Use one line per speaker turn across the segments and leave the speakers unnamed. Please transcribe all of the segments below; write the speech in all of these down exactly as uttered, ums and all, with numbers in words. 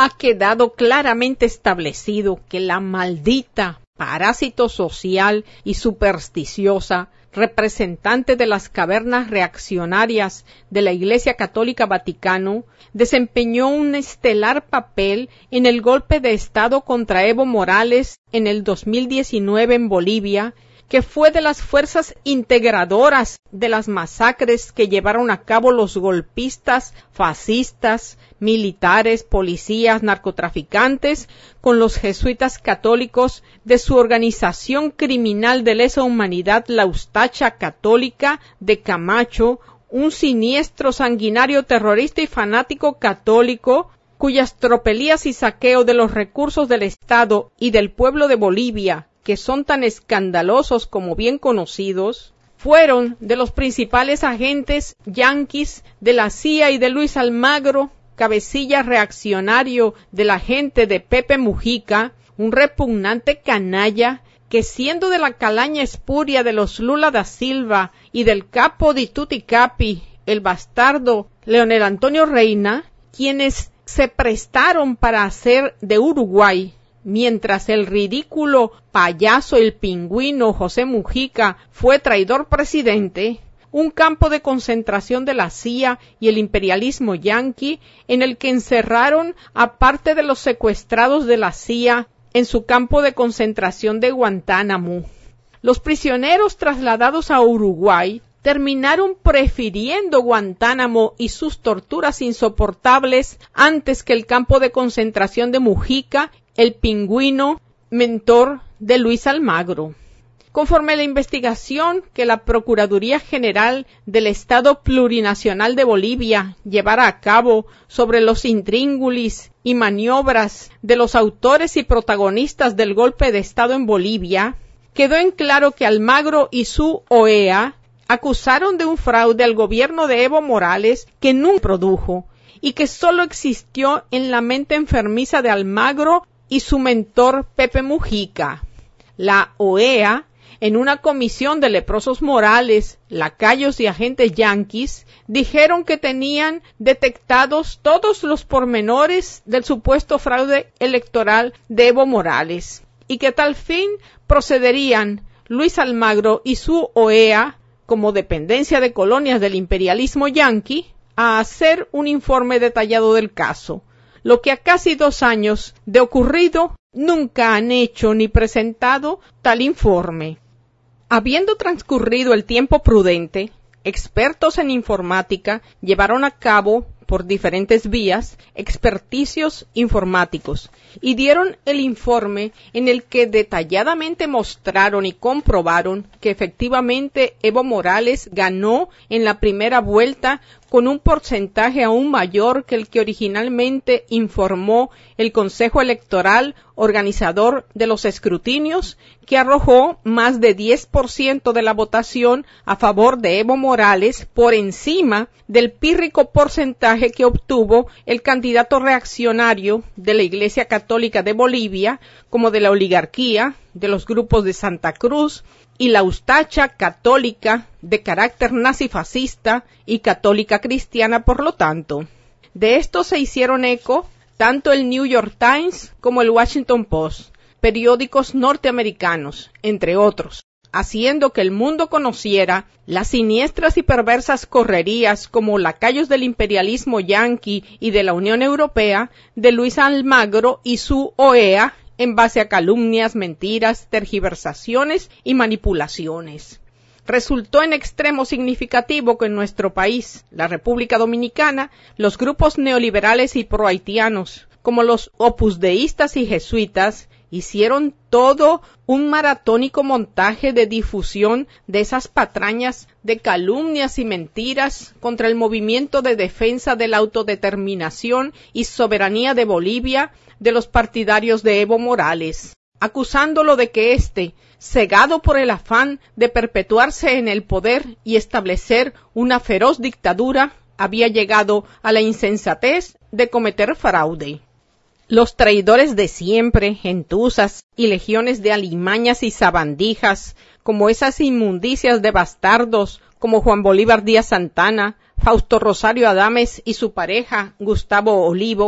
ha quedado claramente establecido que la maldita, parásito social y supersticiosa, representante de las cavernas reaccionarias de la Iglesia Católica Vaticano, desempeñó un estelar papel en el golpe de Estado contra Evo Morales en el dos mil diecinueve en Bolivia, que fue de las fuerzas integradoras de las masacres que llevaron a cabo los golpistas, fascistas, militares, policías, narcotraficantes, con los jesuitas católicos de su organización criminal de lesa humanidad, la Ustacha Católica de Camacho, un siniestro, sanguinario, terrorista y fanático católico, cuyas tropelías y saqueo de los recursos del Estado y del pueblo de Bolivia, que son tan escandalosos como bien conocidos, fueron de los principales agentes yanquis de la C I A y de Luis Almagro, cabecilla reaccionario de la gente de Pepe Mujica, un repugnante canalla que, siendo de la calaña espuria de los Lula da Silva y del capo di Tutti Capi, el bastardo Leonel Antonio Reina, quienes se prestaron para hacer de Uruguay, mientras el ridículo payaso el pingüino José Mujica fue traidor presidente, un campo de concentración de la C I A y el imperialismo yanqui, en el que encerraron a parte de los secuestrados de la C I A en su campo de concentración de Guantánamo. Los prisioneros trasladados a Uruguay terminaron prefiriendo Guantánamo y sus torturas insoportables antes que el campo de concentración de Mujica, el pingüino mentor de Luis Almagro. Conforme a la investigación que la Procuraduría General del Estado Plurinacional de Bolivia llevara a cabo sobre los intríngulis y maniobras de los autores y protagonistas del golpe de Estado en Bolivia, quedó en claro que Almagro y su O E A acusaron de un fraude al gobierno de Evo Morales que nunca produjo y que solo existió en la mente enfermiza de Almagro y su mentor Pepe Mujica. La O E A, en una comisión de leprosos morales, lacayos y agentes yanquis, dijeron que tenían detectados todos los pormenores del supuesto fraude electoral de Evo Morales y que a tal fin procederían Luis Almagro y su O E A, como dependencia de colonias del imperialismo yanqui, a hacer un informe detallado del caso, lo que a casi dos años de ocurrido nunca han hecho ni presentado tal informe. Habiendo transcurrido el tiempo prudente, expertos en informática llevaron a cabo, por diferentes vías, experticios informáticos y dieron el informe en el que detalladamente mostraron y comprobaron que efectivamente Evo Morales ganó en la primera vuelta con un porcentaje aún mayor que el que originalmente informó el Consejo Electoral organizador de los escrutinios, que arrojó más de diez por ciento de la votación a favor de Evo Morales por encima del pírrico porcentaje que obtuvo el candidato reaccionario de la Iglesia Católica de Bolivia, como de la oligarquía, de los grupos de Santa Cruz y la Ustacha Católica de carácter nazifascista y católica cristiana, por lo tanto. De esto se hicieron eco tanto el New York Times como el Washington Post, periódicos norteamericanos, entre otros, haciendo que el mundo conociera las siniestras y perversas correrías como lacayos del imperialismo yanqui y de la Unión Europea de Luis Almagro y su O E A en base a calumnias, mentiras, tergiversaciones y manipulaciones. Resultó en extremo significativo que en nuestro país, la República Dominicana, los grupos neoliberales y prohaitianos, como los opusdeístas y jesuitas, hicieron todo un maratónico montaje de difusión de esas patrañas de calumnias y mentiras contra el movimiento de defensa de la autodeterminación y soberanía de Bolivia de los partidarios de Evo Morales, acusándolo de que éste, cegado por el afán de perpetuarse en el poder y establecer una feroz dictadura, había llegado a la insensatez de cometer fraude. Los traidores de siempre, gentusas y legiones de alimañas y sabandijas, como esas inmundicias de bastardos, como Juan Bolívar Díaz Santana, Fausto Rosario Adames y su pareja, Gustavo Olivo,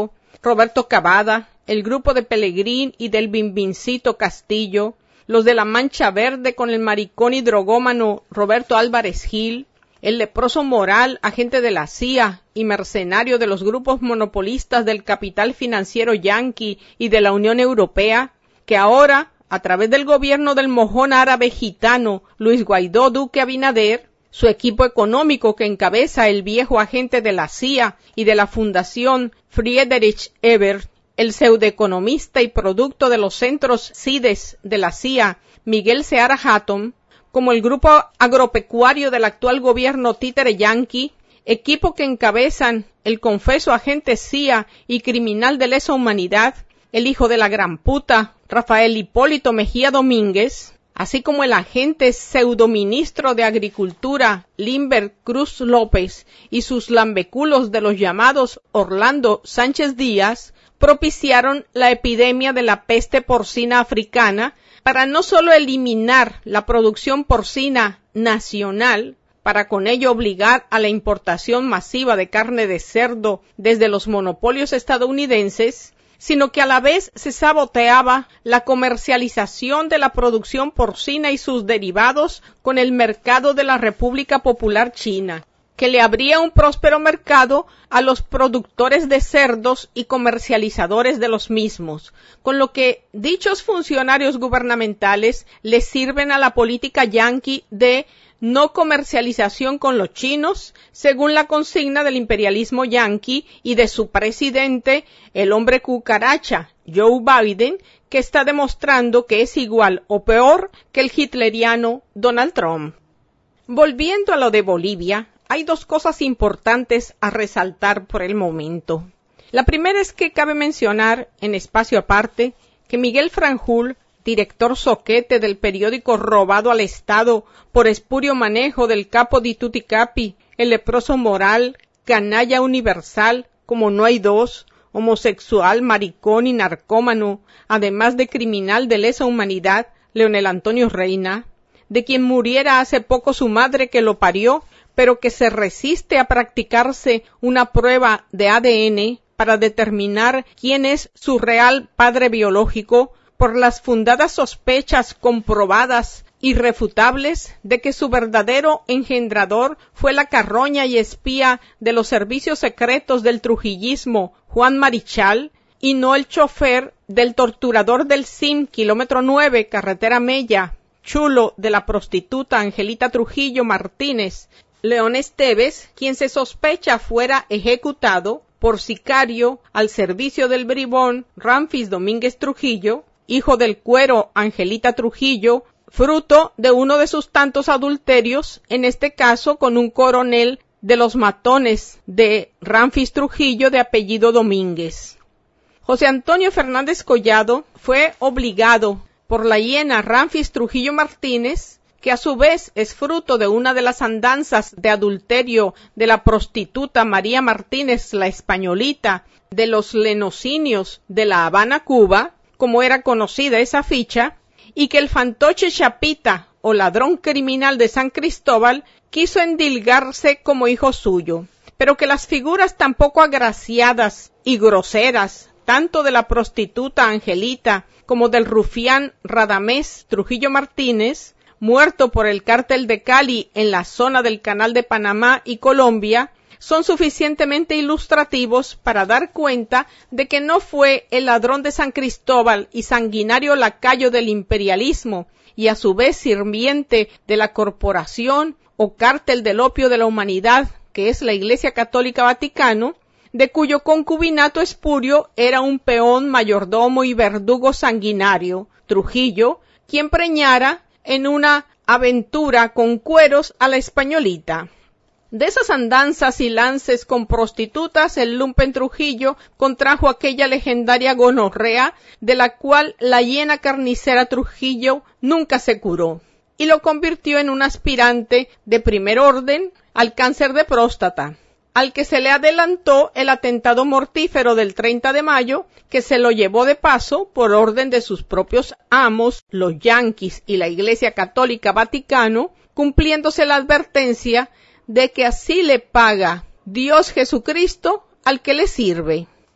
Roberto Cavada, el grupo de Pelegrín y del Bimbincito Castillo, los de la Mancha Verde con el maricón y drogómano Roberto Álvarez Gil, el leproso Moral, agente de la C I A y mercenario de los grupos monopolistas del capital financiero yanqui y de la Unión Europea, que ahora, a través del gobierno del mojón árabe gitano Luis Guaidó Duque Abinader, su equipo económico que encabeza el viejo agente de la C I A y de la Fundación Friedrich Ebert, el pseudoeconomista y producto de los centros CIDES de la C I A, Miguel Seara Hatton, como el grupo agropecuario del actual gobierno títere yanqui, equipo que encabezan el confeso agente C I A y criminal de lesa humanidad, el hijo de la gran puta, Rafael Hipólito Mejía Domínguez, así como el agente pseudoministro de Agricultura, Limber Cruz López, y sus lambeculos de los llamados Orlando Sánchez Díaz, propiciaron la epidemia de la peste porcina africana para no solo eliminar la producción porcina nacional, para con ello obligar a la importación masiva de carne de cerdo desde los monopolios estadounidenses, sino que a la vez se saboteaba la comercialización de la producción porcina y sus derivados con el mercado de la República Popular China, que le abría un próspero mercado a los productores de cerdos y comercializadores de los mismos, con lo que dichos funcionarios gubernamentales le sirven a la política yanqui de no comercialización con los chinos, según la consigna del imperialismo yanqui y de su presidente, el hombre cucaracha, Joe Biden, que está demostrando que es igual o peor que el hitleriano Donald Trump. Volviendo a lo de Bolivia, hay dos cosas importantes a resaltar por el momento. La primera es que cabe mencionar, en espacio aparte, que Miguel Franjul, director soquete del periódico robado al Estado por espurio manejo del capo di Tuticapi, el leproso Moral, canalla universal, como no hay dos, homosexual, maricón y narcómano, además de criminal de lesa humanidad, Leonel Antonio Reina, de quien muriera hace poco su madre que lo parió, pero que se resiste a practicarse una prueba de A D N para determinar quién es su real padre biológico, por las fundadas sospechas comprobadas, irrefutables, de que su verdadero engendrador fue la carroña y espía de los servicios secretos del trujillismo, Juan Marichal, y no el chofer del torturador del C I M, kilómetro nueve, carretera Mella, chulo de la prostituta Angelita Trujillo Martínez, León Esteves, quien se sospecha fuera ejecutado por sicario al servicio del bribón Ramfis Domínguez Trujillo, hijo del cuero Angelita Trujillo, fruto de uno de sus tantos adulterios, en este caso con un coronel de los matones de Ramfis Trujillo de apellido Domínguez. José Antonio Fernández Collado fue obligado por la hiena Ramfis Trujillo Martínez, que a su vez es fruto de una de las andanzas de adulterio de la prostituta María Martínez la Españolita de los lenocinios de La Habana, Cuba, como era conocida esa ficha, y que el fantoche Chapita o ladrón criminal de San Cristóbal quiso endilgarse como hijo suyo, pero que las figuras tan poco agraciadas y groseras, tanto de la prostituta Angelita como del rufián Radamés Trujillo Martínez, muerto por el cártel de Cali en la zona del Canal de Panamá y Colombia, son suficientemente ilustrativos para dar cuenta de que no fue el ladrón de San Cristóbal y sanguinario lacayo del imperialismo, y a su vez sirviente de la corporación o cártel del opio de la humanidad, que es la Iglesia Católica Vaticano, de cuyo concubinato espurio era un peón, mayordomo y verdugo sanguinario, Trujillo, quien preñara en una aventura con cueros a la Españolita. De esas andanzas y lances con prostitutas, el lumpen Trujillo contrajo aquella legendaria gonorrea de la cual la hiena carnicera Trujillo nunca se curó, y lo convirtió en un aspirante de primer orden al cáncer de próstata, al que se le adelantó el atentado mortífero del treinta de mayo, que se lo llevó de paso por orden de sus propios amos, los yanquis y la Iglesia Católica Vaticano, cumpliéndose la advertencia de que así le paga Dios Jesucristo al que le sirve.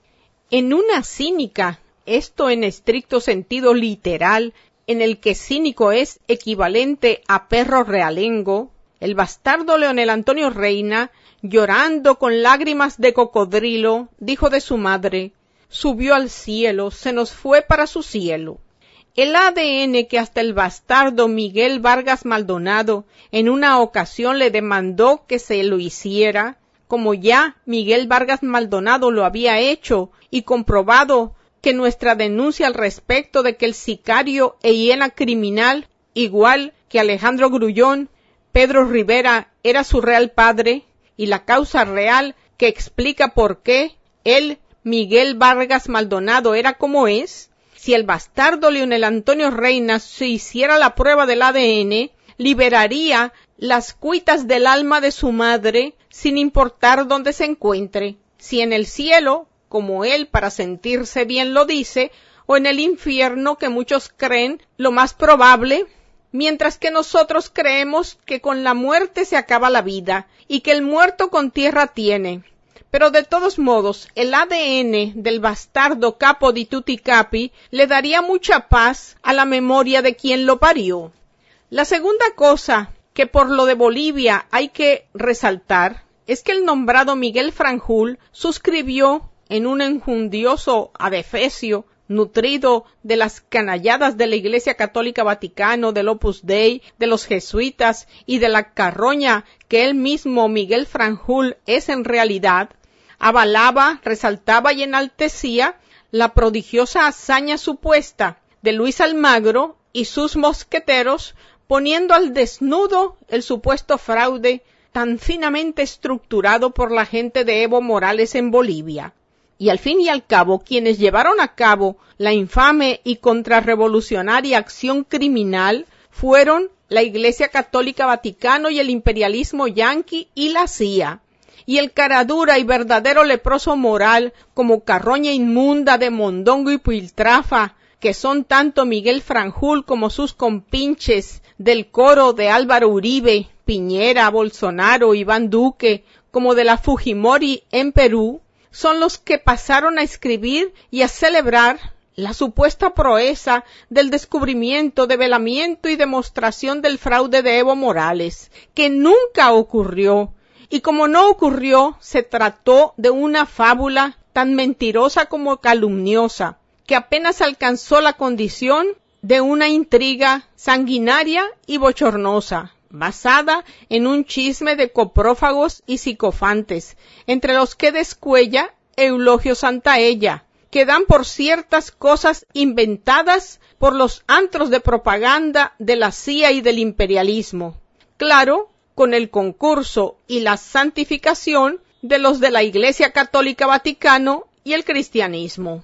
En una cínica, esto en estricto sentido literal, en el que cínico es equivalente a perro realengo, el bastardo Leonel Antonio Reina, llorando con lágrimas de cocodrilo, dijo de su madre: subió al cielo, se nos fue para su cielo. El A D N que hasta el bastardo Miguel Vargas Maldonado en una ocasión le demandó que se lo hiciera, como ya Miguel Vargas Maldonado lo había hecho y comprobado que nuestra denuncia al respecto de que el sicario e hiena criminal, igual que Alejandro Grullón, Pedro Rivera era su real padre, y la causa real que explica por qué él, Miguel Vargas Maldonado, era como es, si el bastardo Leonel Antonio Reina se hiciera la prueba del A D N, liberaría las cuitas del alma de su madre sin importar dónde se encuentre, si en el cielo, como él para sentirse bien lo dice, o en el infierno, que muchos creen lo más probable, mientras que nosotros creemos que con la muerte se acaba la vida y que el muerto con tierra tiene. Pero de todos modos, el A D N del bastardo Capo di Tutti Capi le daría mucha paz a la memoria de quien lo parió. La segunda cosa que por lo de Bolivia hay que resaltar es que el nombrado Miguel Franjul suscribió en un enjundioso adefesio nutrido de las canalladas de la Iglesia Católica Vaticano, del Opus Dei, de los jesuitas y de la carroña que él mismo, Miguel Franjul, es en realidad, avalaba, resaltaba y enaltecía la prodigiosa hazaña supuesta de Luis Almagro y sus mosqueteros, poniendo al desnudo el supuesto fraude tan finamente estructurado por la gente de Evo Morales en Bolivia. Y al fin y al cabo, quienes llevaron a cabo la infame y contrarrevolucionaria acción criminal fueron la Iglesia Católica Vaticano y el imperialismo yanqui y la C I A. Y el caradura y verdadero leproso moral, como carroña inmunda de mondongo y piltrafa, que son tanto Miguel Franjul como sus compinches del coro de Álvaro Uribe, Piñera, Bolsonaro, Iván Duque, como de la Fujimori en Perú, son los que pasaron a escribir y a celebrar la supuesta proeza del descubrimiento, develamiento y demostración del fraude de Evo Morales, que nunca ocurrió, y como no ocurrió, se trató de una fábula tan mentirosa como calumniosa, que apenas alcanzó la condición de una intriga sanguinaria y bochornosa, basada en un chisme de coprófagos y psicofantes, entre los que descuella Eulogio Santaella, que dan por ciertas cosas inventadas por los antros de propaganda de la C I A y del imperialismo. Claro, con el concurso y la santificación de los de la Iglesia Católica Vaticano y el cristianismo.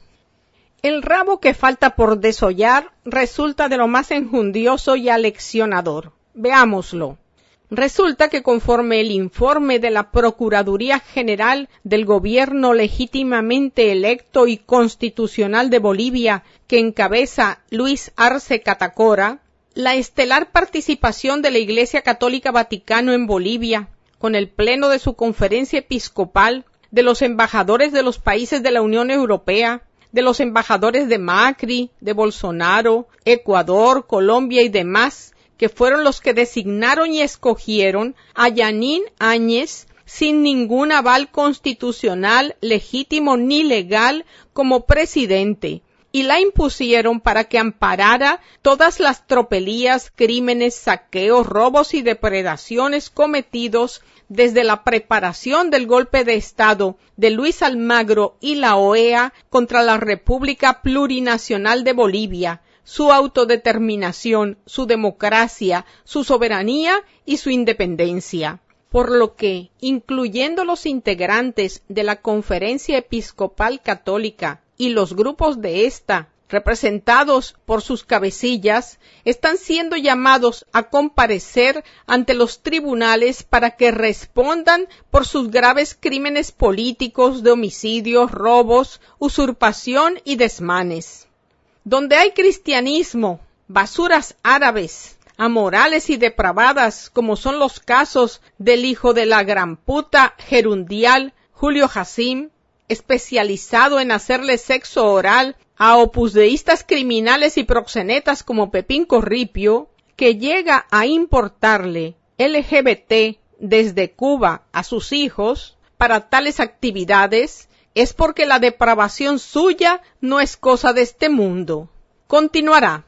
El rabo que falta por desollar resulta de lo más enjundioso y aleccionador. Veámoslo. Resulta que conforme el informe de la Procuraduría General del Gobierno legítimamente electo y constitucional de Bolivia, que encabeza Luis Arce Catacora, la estelar participación de la Iglesia Católica Vaticano en Bolivia, con el pleno de su conferencia episcopal, de los embajadores de los países de la Unión Europea, de los embajadores de Macri, de Bolsonaro, Ecuador, Colombia y demás, que fueron los que designaron y escogieron a Yanín Áñez sin ningún aval constitucional, legítimo ni legal como presidente, y la impusieron para que amparara todas las tropelías, crímenes, saqueos, robos y depredaciones cometidos desde la preparación del golpe de Estado de Luis Almagro y la O E A contra la República Plurinacional de Bolivia, su autodeterminación, su democracia, su soberanía y su independencia. Por lo que, incluyendo los integrantes de la Conferencia Episcopal Católica y los grupos de esta, representados por sus cabecillas, están siendo llamados a comparecer ante los tribunales para que respondan por sus graves crímenes políticos de homicidios, robos, usurpación y desmanes. Donde hay cristianismo, basuras árabes, amorales y depravadas, como son los casos del hijo de la gran puta gerundial Julio Jacín, especializado en hacerle sexo oral a opusdeístas criminales y proxenetas como Pepín Corripio, que llega a importarle L G B T desde Cuba a sus hijos para tales actividades, es porque la depravación suya no es cosa de este mundo. Continuará.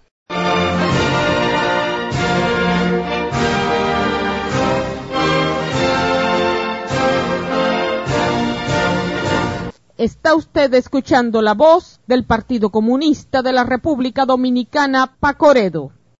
Está usted escuchando la voz del Partido Comunista de la República Dominicana, Pacoredo.